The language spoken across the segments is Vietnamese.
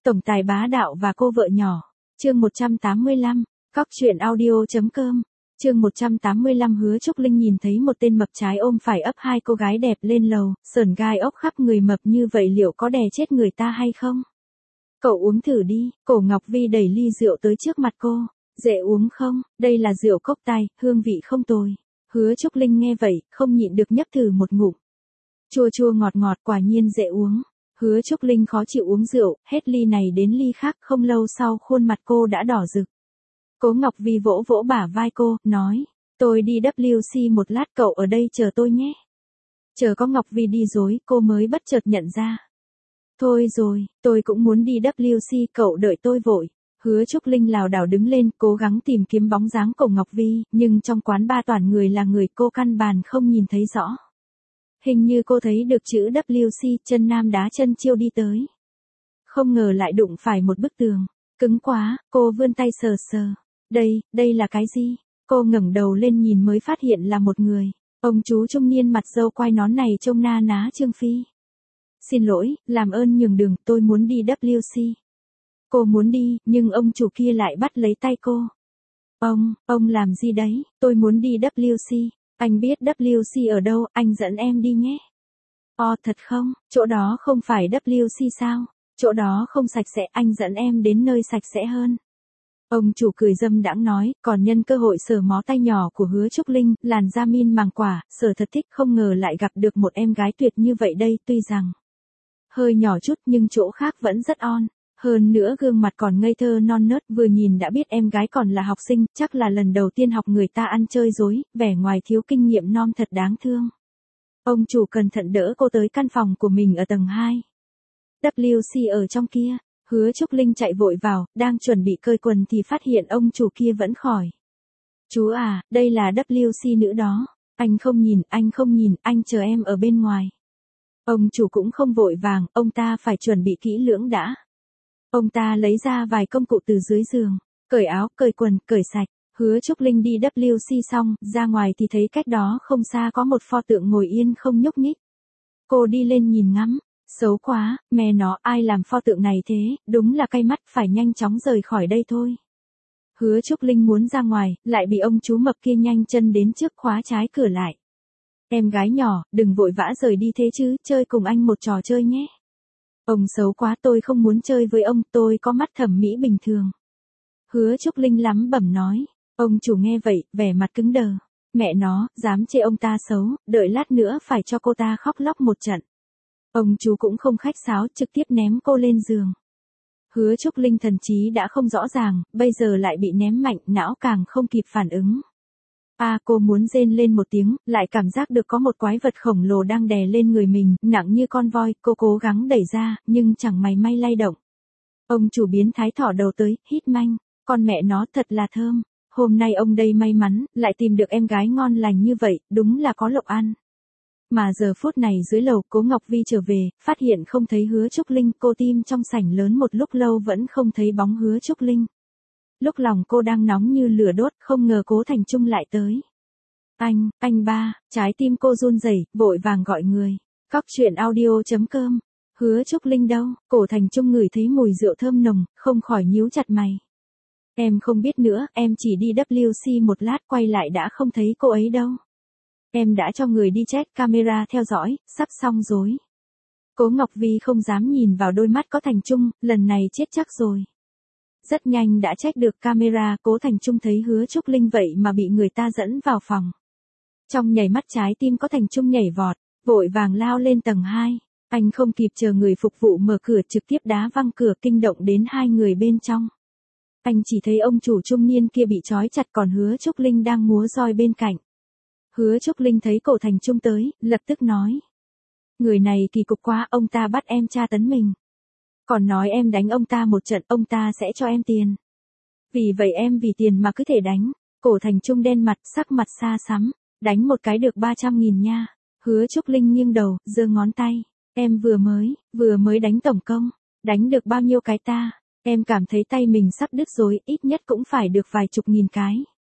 Tổng tài bá đạo và cô vợ nhỏ. Chương 185, Cóc truyện audio.com. Chương 185. Hứa Trúc Linh nhìn thấy một tên mập trái ôm phải ấp hai cô gái đẹp lên lầu, sởn gai ốc khắp người, mập như vậy liệu có đè chết người ta hay không? Cậu uống thử đi. Cổ Ngọc Vi đẩy ly rượu tới trước mặt cô. Dễ uống không? Đây là rượu cốc tai, hương vị không tồi. Hứa Trúc Linh nghe vậy, không nhịn được nhấp thử một ngụm. Chua chua ngọt ngọt, quả nhiên dễ uống. Hứa Trúc Linh khó chịu uống rượu, hết ly này đến ly khác, không lâu sau khuôn mặt cô đã đỏ rực. Cố Ngọc Vi vỗ vỗ bả vai cô, nói, tôi đi WC một lát, cậu ở đây chờ tôi nhé. Chờ có Ngọc Vi đi rồi, cô mới bất chợt nhận ra. Thôi rồi, tôi cũng muốn đi WC, cậu đợi tôi vội. Hứa Trúc Linh lảo đảo đứng lên, cố gắng tìm kiếm bóng dáng của Ngọc Vi, nhưng trong quán ba toàn người là người, cô căn bản không nhìn thấy rõ. Hình như cô thấy được chữ WC, chân nam đá chân chiêu đi tới. Không ngờ lại đụng phải một bức tường. Cứng quá, cô vươn tay sờ sờ. Đây là cái gì? Cô ngẩng đầu lên nhìn mới phát hiện là một người. Ông chú trung niên mặt râu quai nón này trông na ná Trương Phi. Xin lỗi, làm ơn nhường đường, tôi muốn đi WC. Cô muốn đi, nhưng ông chủ kia lại bắt lấy tay cô. Ông làm gì đấy? Tôi muốn đi WC. Anh biết WC ở đâu, anh dẫn em đi nhé. Thật không? Chỗ đó không phải WC sao? Chỗ đó không sạch sẽ, anh dẫn em đến nơi sạch sẽ hơn. Ông chủ cười dâm đãng nói, còn nhân cơ hội sờ mó tay nhỏ của Hứa Trúc Linh, làn da min màng quả, sờ thật thích, không ngờ lại gặp được một em gái tuyệt như vậy đây, tuy rằng hơi nhỏ chút nhưng chỗ khác vẫn rất on. Hơn nữa gương mặt còn ngây thơ non nớt, vừa nhìn đã biết em gái còn là học sinh, chắc là lần đầu tiên học người ta ăn chơi dối, vẻ ngoài thiếu kinh nghiệm non thật đáng thương. Ông chủ cẩn thận đỡ cô tới căn phòng của mình ở tầng 2. WC ở trong kia. Hứa Trúc Linh chạy vội vào, đang chuẩn bị cởi quần thì phát hiện ông chủ kia vẫn khỏi. Chú à, đây là WC nữ đó. Anh không nhìn, anh chờ em ở bên ngoài. Ông chủ cũng không vội vàng, ông ta phải chuẩn bị kỹ lưỡng đã. Ông ta lấy ra vài công cụ từ dưới giường, cởi áo, cởi quần, cởi sạch. Hứa Trúc Linh đi WC xong, ra ngoài thì thấy cách đó không xa có một pho tượng ngồi yên không nhúc nhích. Cô đi lên nhìn ngắm, xấu quá, mẹ nó, ai làm pho tượng này thế, đúng là cay mắt, phải nhanh chóng rời khỏi đây thôi. Hứa Trúc Linh muốn ra ngoài, lại bị ông chú mập kia nhanh chân đến trước khóa trái cửa lại. Em gái nhỏ, đừng vội vã rời đi thế chứ, chơi cùng anh một trò chơi nhé. Ông xấu quá, tôi không muốn chơi với ông, tôi có mắt thẩm mỹ bình thường. Hứa Trúc Linh lắm bẩm nói. Ông chủ nghe vậy, vẻ mặt cứng đờ. Mẹ nó, dám chê ông ta xấu, đợi lát nữa phải cho cô ta khóc lóc một trận. Ông chú cũng không khách sáo, trực tiếp ném cô lên giường. Hứa Trúc Linh thần trí đã không rõ ràng, bây giờ lại bị ném mạnh, não càng không kịp phản ứng. Cô muốn rên lên một tiếng, lại cảm giác được có một quái vật khổng lồ đang đè lên người mình, nặng như con voi, cô cố gắng đẩy ra, nhưng chẳng mảy may lay động. Ông chủ biến thái thỏ đầu tới, hít manh, con mẹ nó thật là thơm, hôm nay ông đây may mắn, lại tìm được em gái ngon lành như vậy, đúng là có lộc ăn. Mà giờ phút này dưới lầu, Cố Ngọc Vi trở về, phát hiện không thấy Hứa Trúc Linh, cô tìm trong sảnh lớn một lúc lâu vẫn không thấy bóng Hứa Trúc Linh. Lúc lòng cô đang nóng như lửa đốt, không ngờ Cố Thành Trung lại tới. Anh ba, trái tim cô run rẩy, vội vàng gọi người. Cóc truyện audio.com. Hứa Trúc Linh đâu? Cổ Thành Trung ngửi thấy mùi rượu thơm nồng, không khỏi nhíu chặt mày. Em không biết nữa, em chỉ đi WC một lát, quay lại đã không thấy cô ấy đâu. Em đã cho người đi check camera theo dõi, sắp xong rồi. Cố Ngọc Vi không dám nhìn vào đôi mắt có Thành Trung, lần này chết chắc rồi. Rất nhanh đã check được camera, Cố Thành Trung thấy Hứa Trúc Linh vậy mà bị người ta dẫn vào phòng. Trong nhảy mắt trái tim có Thành Trung nhảy vọt, vội vàng lao lên tầng 2. Anh không kịp chờ người phục vụ mở cửa, trực tiếp đá văng cửa, kinh động đến hai người bên trong. Anh chỉ thấy ông chủ trung niên kia bị trói chặt, còn Hứa Trúc Linh đang múa roi bên cạnh. Hứa Trúc Linh thấy Cổ Thành Trung tới, lập tức nói. Người này kỳ cục quá, ông ta bắt em tra tấn mình. Còn nói em đánh ông ta một trận, ông ta sẽ cho em tiền. Vì vậy em vì tiền mà cứ thể đánh. Cổ Thành Trung đen mặt, sắc mặt xa sắm. Đánh một cái được 300.000 nha. Hứa Trúc Linh nghiêng đầu, giơ ngón tay. Em vừa mới đánh tổng công. Đánh được bao nhiêu cái ta? Em cảm thấy tay mình sắp đứt rồi, ít nhất cũng phải được vài chục nghìn cái.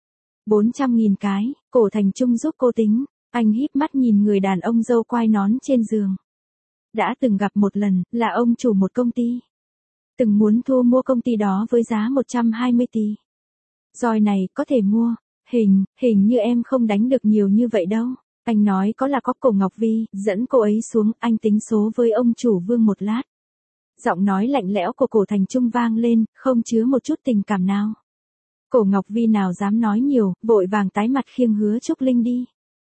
400.000 cái, Cổ Thành Trung giúp cô tính. Anh híp mắt nhìn người đàn ông râu quai nón trên giường. Đã từng gặp một lần, là ông chủ một công ty. Từng muốn thu mua công ty đó với giá 120 tỷ. Roi này có thể mua. Hình như em không đánh được nhiều như vậy đâu. Anh nói có là có Cổ Ngọc Vi, dẫn cô ấy xuống, anh tính số với ông chủ Vương một lát. Giọng nói lạnh lẽo của Cổ Thành Trung vang lên, không chứa một chút tình cảm nào. Cổ Ngọc Vi nào dám nói nhiều, vội vàng tái mặt khiêng Hứa Trúc Linh đi.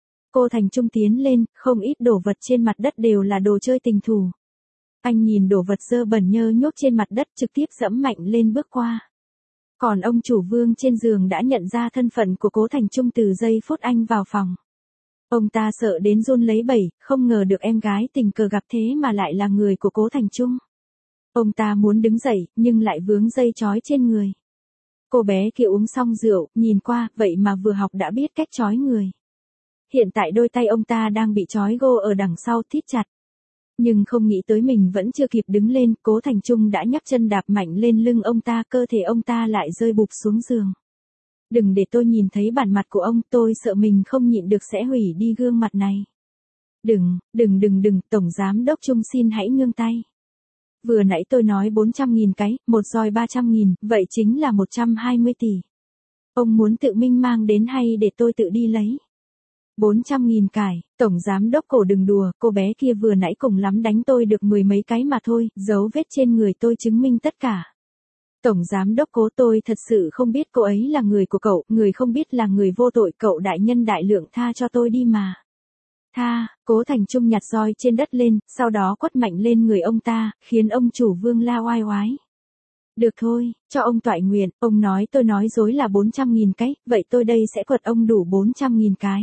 Cô Thành Trung tiến lên, không ít đồ vật trên mặt đất đều là đồ chơi tình thù. Anh nhìn đồ vật dơ bẩn nhơ nhốt trên mặt đất trực tiếp dẫm mạnh lên bước qua. Còn ông chủ Vương trên giường đã nhận ra thân phận của Cố Thành Trung từ giây phút anh vào phòng. Ông ta sợ đến run lấy bẩy, không ngờ được em gái tình cờ gặp thế mà lại là người của Cố Thành Trung. Ông ta muốn đứng dậy, nhưng lại vướng dây trói trên người. Cô bé kia uống xong rượu, nhìn qua, vậy mà vừa học đã biết cách trói người. Hiện tại đôi tay ông ta đang bị trói gô ở đằng sau thít chặt. Nhưng không nghĩ tới mình vẫn chưa kịp đứng lên, Cố Thành Trung đã nhấc chân đạp mạnh lên lưng ông ta, cơ thể ông ta lại rơi bụp xuống giường. Đừng để tôi nhìn thấy bản mặt của ông, tôi sợ mình không nhịn được sẽ hủy đi gương mặt này. Đừng, Tổng Giám Đốc Trung xin hãy ngưng tay. Vừa nãy tôi nói 400.000 cái, một roi 300.000, vậy chính là 120 tỷ. Ông muốn tự minh mang đến hay để tôi tự đi lấy? 400.000 cải, Tổng Giám Đốc Cổ đừng đùa, cô bé kia vừa nãy cùng lắm đánh tôi được 10 mấy cái mà thôi, dấu vết trên người tôi chứng minh tất cả. Tổng Giám Đốc Cố, tôi thật sự không biết cô ấy là người của cậu, người không biết là người vô tội, cậu đại nhân đại lượng tha cho tôi đi mà. Tha, Cố Thành Trung nhặt roi trên đất lên, sau đó quất mạnh lên người ông ta, khiến ông chủ Vương la oai oái. Được thôi, cho ông toại nguyện, ông nói tôi nói dối là 400.000 cái, vậy tôi đây sẽ quật ông đủ 400.000 cái.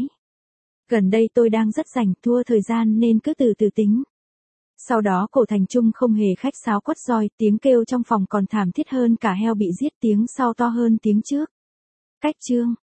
Gần đây tôi đang rất rảnh, thua thời gian nên cứ từ từ tính. Sau đó Cổ Thành Trung không hề khách sáo quất roi, tiếng kêu trong phòng còn thảm thiết hơn cả heo bị giết, tiếng sau to hơn tiếng trước. Cách chương.